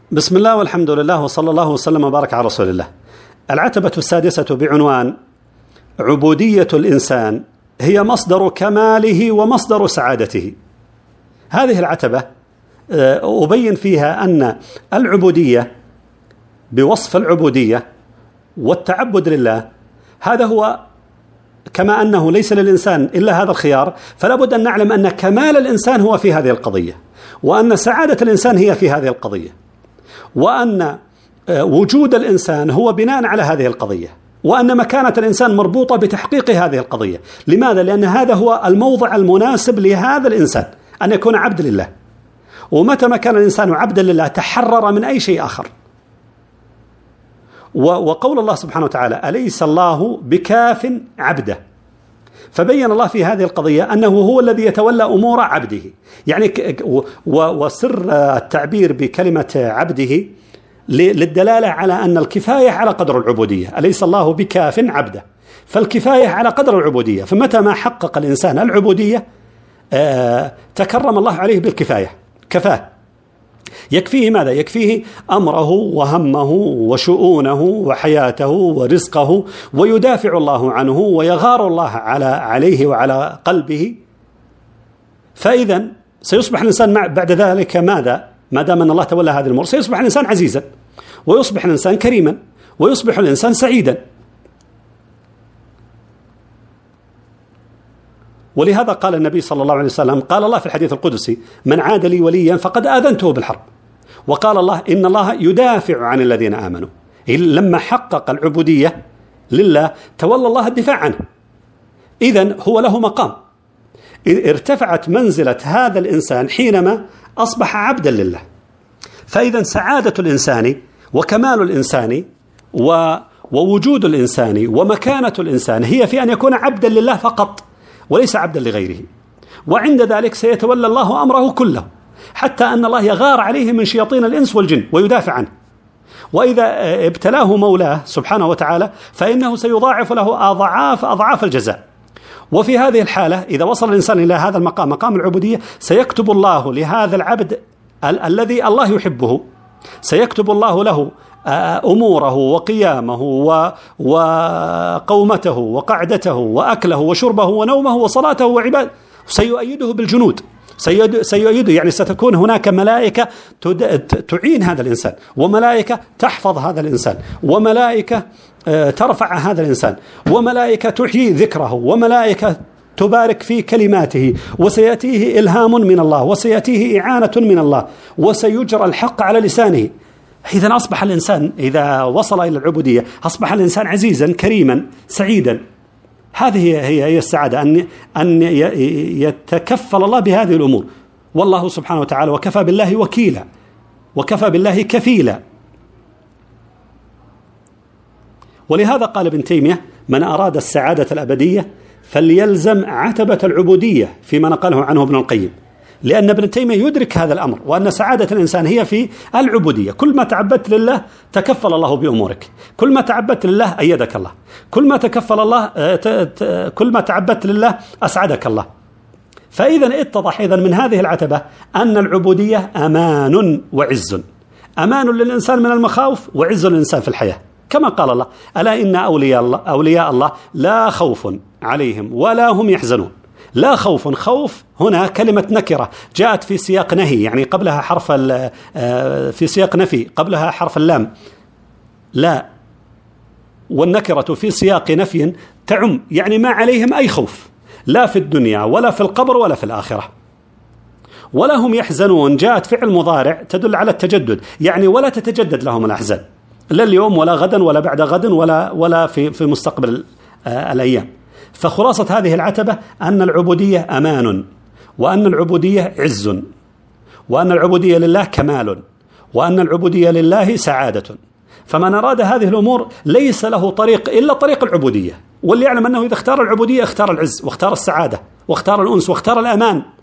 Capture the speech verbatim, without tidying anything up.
بسم الله والحمد لله وصلى الله وسلم وبارك على رسول الله. العتبة السادسة بعنوان عبودية الإنسان هي مصدر كماله ومصدر سعادته. هذه العتبة أبين فيها أن العبودية بوصف العبودية والتعبد لله هذا هو، كما أنه ليس للإنسان إلا هذا الخيار، فلا بد أن نعلم أن كمال الإنسان هو في هذه القضية، وأن سعادة الإنسان هي في هذه القضية، وأن وجود الإنسان هو بناء على هذه القضية، وأن مكانة الإنسان مربوطة بتحقيق هذه القضية. لماذا؟ لأن هذا هو الموضع المناسب لهذا الإنسان أن يكون عبد لله، ومتى ما كان الإنسان عبدا لله تحرر من أي شيء آخر. وقول الله سبحانه وتعالى أليس الله بكاف عبده، فبين الله في هذه القضية أنه هو الذي يتولى أمور عبده. يعني وسر التعبير بكلمة عبده للدلالة على أن الكفاية على قدر العبودية. أليس الله بكاف عبده، فالكفاية على قدر العبودية. فمتى ما حقق الإنسان العبودية تكرم الله عليه بالكفاية، كفاه، يكفيه ماذا؟ يكفيه أمره وهمه وشؤونه وحياته ورزقه، ويدافع الله عنه ويغار الله على عليه وعلى قلبه. فإذا سيصبح الإنسان بعد ذلك ماذا؟ ما دام أن الله تولى هذه الأمور سيصبح الإنسان عزيزا، ويصبح الإنسان كريما، ويصبح الإنسان سعيدا. ولهذا قال النبي صلى الله عليه وسلم، قال الله في الحديث القدسي: من عاد لي وليا فقد آذنته بالحرب. وقال الله: إن الله يدافع عن الذين آمنوا. لما حقق العبودية لله تولى الله الدفاع عنه. إذن هو له مقام، ارتفعت منزلة هذا الإنسان حينما أصبح عبدا لله. فإذا سعادة الإنسان وكمال الإنسان ووجود الإنسان ومكانة الإنسان هي في أن يكون عبدا لله فقط، وليس عبدا لغيره. وعند ذلك سيتولى الله أمره كله، حتى أن الله يغار عليه من شياطين الإنس والجن ويدافع عنه. وإذا ابتلاه مولاه سبحانه وتعالى فإنه سيضاعف له أضعاف أضعاف الجزاء. وفي هذه الحالة إذا وصل الإنسان إلى هذا المقام، مقام العبودية، سيكتب الله لهذا العبد ال- الذي الله يحبه، سيكتب الله له أموره وقيامه وقومته وقعدته وأكله وشربه ونومه وصلاته وعبادته، سيؤيده بالجنود، سيؤيده. يعني ستكون هناك ملائكة تعين هذا الإنسان، وملائكة تحفظ هذا الإنسان، وملائكة ترفع هذا الإنسان، وملائكة تحيي ذكره، وملائكة تبارك في كلماته، وسيأتيه إلهام من الله، وسيأتيه إعانة من الله، وسيجرى الحق على لسانه. إذا أصبح الإنسان إذا وصل إلى العبودية أصبح الإنسان عزيزا كريما سعيدا. هذه هي هي السعادة، أن أن يتكفل الله بهذه الأمور. والله سبحانه وتعالى وكفى بالله وكيلا، وكفى بالله كفيلا. ولهذا قال ابن تيمية: من أراد السعادة الأبدية فليلزم عتبة العبودية، فيما نقله عنه ابن القيم. لأن ابن تيمية يدرك هذا الأمر، وأن سعادة الإنسان هي في العبودية. كل ما تعبدت لله تكفل الله بأمورك، كل ما تعبدت لله أيدك الله، كل ما تكفل الله كل ما تعبدت لله أسعدك الله. فإذا اتضح إذن من هذه العتبة أن العبودية أمان وعز، أمان للإنسان من المخاوف، وعز للإنسان في الحياة، كما قال الله: ألا إن أولياء الله, أولياء الله لا خوف عليهم ولا هم يحزنون. لا خوف، خوف هنا كلمة نكرة جاءت في سياق نهي، يعني قبلها حرف في سياق نفي قبلها حرف اللام، لا، والنكرة في سياق نفي تعم، يعني ما عليهم أي خوف، لا في الدنيا ولا في القبر ولا في الآخرة. ولا هم يحزنون جاءت فعل مضارع تدل على التجدد، يعني ولا تتجدد لهم الأحزان، لا اليوم ولا غدا ولا بعد غد ولا ولا في في مستقبل الأيام. فخلاصة هذه العتبة أن العبودية أمان، وأن العبودية عز، وأن العبودية لله كمال، وأن العبودية لله سعادة. فمن أراد هذه الأمور ليس له طريق إلا طريق العبودية، واللي يعلم أنه إذا اختار العبودية اختار العز، واختار السعادة، واختار الأنس، واختار الأمان.